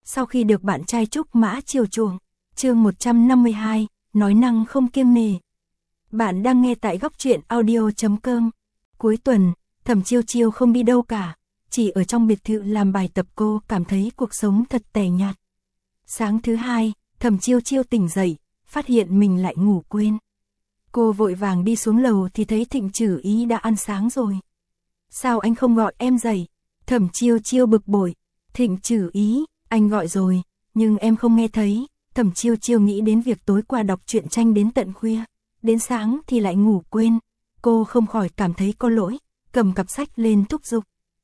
sau khi được bạn trai Trúc Mã chiều chuộng. Chương 152, nói năng không kiêng nể. Bạn đang nghe tại góc truyện audio.com. Cuối tuần, Thẩm Chiêu Chiêu không đi đâu cả, chỉ ở trong biệt thự làm bài tập. Cô cảm thấy cuộc sống thật tẻ nhạt. Sáng thứ hai, Thẩm Chiêu Chiêu tỉnh dậy, phát hiện mình lại ngủ quên. Cô vội vàng đi xuống lầu thì thấy Thịnh Trử Ý đã ăn sáng rồi. Sao anh không gọi em dậy? Thẩm Chiêu Chiêu bực bội. Thịnh Trử Ý, anh gọi rồi, nhưng em không nghe thấy. Thẩm Chiêu Chiêu nghĩ đến việc tối qua đọc truyện tranh đến tận khuya, đến sáng thì lại ngủ quên. Cô không khỏi cảm thấy có lỗi, cầm cặp sách lên thúc giục.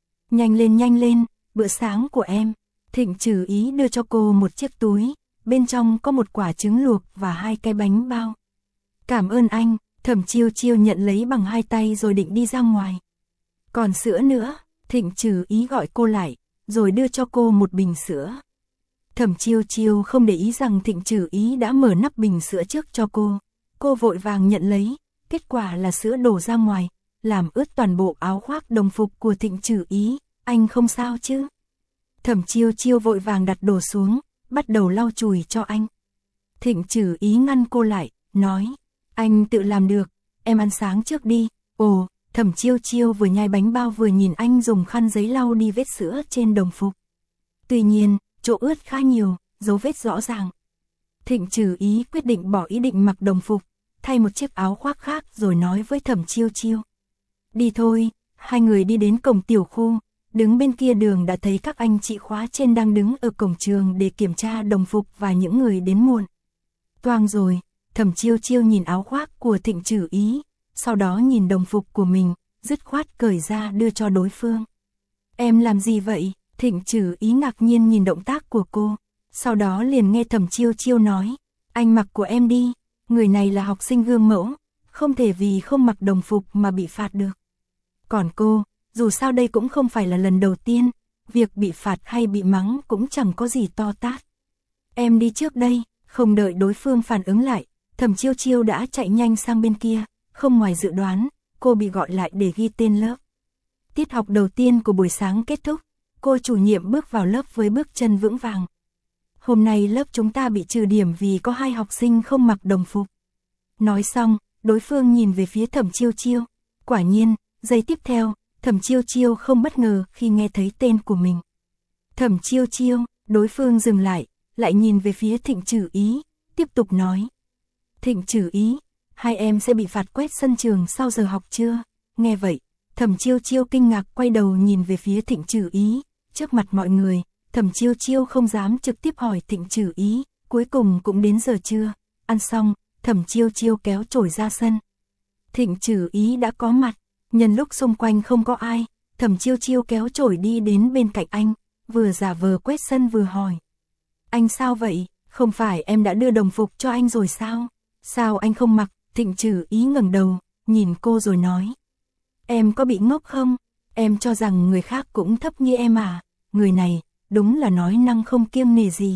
Nhanh lên, bữa sáng của em. Thịnh Trử Ý đưa cho cô một chiếc túi, bên trong có một quả trứng luộc và 2 cái bánh bao. Cảm ơn anh. Thẩm Chiêu Chiêu nhận lấy bằng 2 tay rồi định đi ra ngoài. Còn sữa nữa, Thịnh Trử Ý gọi cô lại, rồi đưa cho cô một bình sữa. Thẩm Chiêu Chiêu không để ý rằng Thịnh Trử Ý đã mở nắp bình sữa trước cho cô. Cô vội vàng nhận lấy, kết quả là sữa đổ ra ngoài, làm ướt toàn bộ áo khoác đồng phục của Thịnh Trử Ý. Anh không sao chứ? Thẩm Chiêu Chiêu vội vàng đặt đồ xuống, bắt đầu lau chùi cho anh. Thịnh Trử Ý ngăn cô lại, nói, anh tự làm được, em ăn sáng trước đi. Ồ, Thẩm Chiêu Chiêu vừa nhai bánh bao vừa nhìn anh dùng khăn giấy lau đi vết sữa trên đồng phục. Tuy nhiên, chỗ ướt khá nhiều, dấu vết rõ ràng. Thịnh Trử Ý quyết định bỏ ý định mặc đồng phục, thay một chiếc áo khoác khác rồi nói với Thẩm Chiêu Chiêu. Đi thôi. Hai người đi đến cổng tiểu khu, đứng bên kia đường đã thấy các anh chị khóa trên đang đứng ở cổng trường để kiểm tra đồng phục và những người đến muộn. Toang rồi. Thẩm Chiêu Chiêu nhìn áo khoác của Thịnh Trử Ý, sau đó nhìn đồng phục của mình, dứt khoát cởi ra đưa cho đối phương. Em làm gì vậy? Thịnh Trử Ý ngạc nhiên nhìn động tác của cô, sau đó liền nghe Thẩm Chiêu Chiêu nói, anh mặc của em đi, người này là học sinh gương mẫu, không thể vì không mặc đồng phục mà bị phạt được. Còn cô, dù sao đây cũng không phải là lần đầu tiên, việc bị phạt hay bị mắng cũng chẳng có gì to tát. Em đi trước đây. Không đợi đối phương phản ứng lại, Thẩm Chiêu Chiêu đã chạy nhanh sang bên kia. Không ngoài dự đoán, cô bị gọi lại để ghi tên lớp. Tiết học đầu tiên của buổi sáng kết thúc, cô chủ nhiệm bước vào lớp với bước chân vững vàng. Hôm nay lớp chúng ta bị trừ điểm vì có 2 học sinh không mặc đồng phục. Nói xong, đối phương nhìn về phía Thẩm Chiêu Chiêu. Quả nhiên, giây tiếp theo, Thẩm Chiêu Chiêu không bất ngờ khi nghe thấy tên của mình. Thẩm Chiêu Chiêu, đối phương dừng lại nhìn về phía Thịnh Trử Ý, tiếp tục nói. Thịnh Trử Ý, hai em sẽ bị phạt quét sân trường sau giờ học chưa? Nghe vậy, Thẩm Chiêu Chiêu kinh ngạc quay đầu nhìn về phía Thịnh Trử Ý. Trước mặt mọi người, Thẩm Chiêu Chiêu không dám trực tiếp hỏi Thịnh Trử Ý, cuối cùng cũng đến giờ trưa. Ăn xong, Thẩm Chiêu Chiêu kéo chổi ra sân. Thịnh Trử Ý đã có mặt, nhân lúc xung quanh không có ai, Thẩm Chiêu Chiêu kéo chổi đi đến bên cạnh anh, vừa giả vờ quét sân vừa hỏi. Anh sao vậy? Không phải em đã đưa đồng phục cho anh rồi sao? Sao anh không mặc? Thịnh Trử Ý ngẩng đầu, nhìn cô rồi nói. Em có bị ngốc không? Em cho rằng người khác cũng thấp như em à? Người này, đúng là nói năng không kiêng nể gì.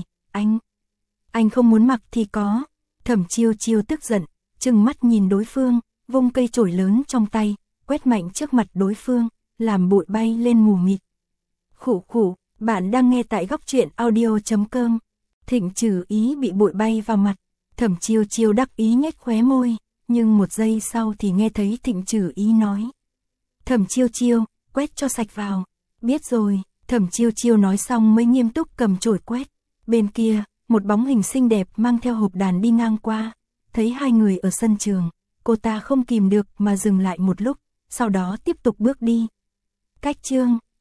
Anh không muốn mặc thì có. Thẩm Chiêu Chiêu tức giận, trừng mắt nhìn đối phương, vung cây chổi lớn trong tay, quét mạnh trước mặt đối phương, làm bụi bay lên mù mịt. Khụ khụ, bạn đang nghe tại góc truyện audio.com. Thịnh Trử Ý bị bụi bay vào mặt, Thẩm Chiêu Chiêu đắc ý nhếch khóe môi, nhưng một giây sau thì nghe thấy Thịnh Trử Ý nói. Thẩm Chiêu Chiêu, quét cho sạch vào. Biết rồi. Thẩm Chiêu Chiêu nói xong mới nghiêm túc cầm chổi quét. Bên kia, một bóng hình xinh đẹp mang theo hộp đàn đi ngang qua. Thấy hai người ở sân trường, cô ta không kìm được mà dừng lại một lúc, sau đó tiếp tục bước đi. Cách chương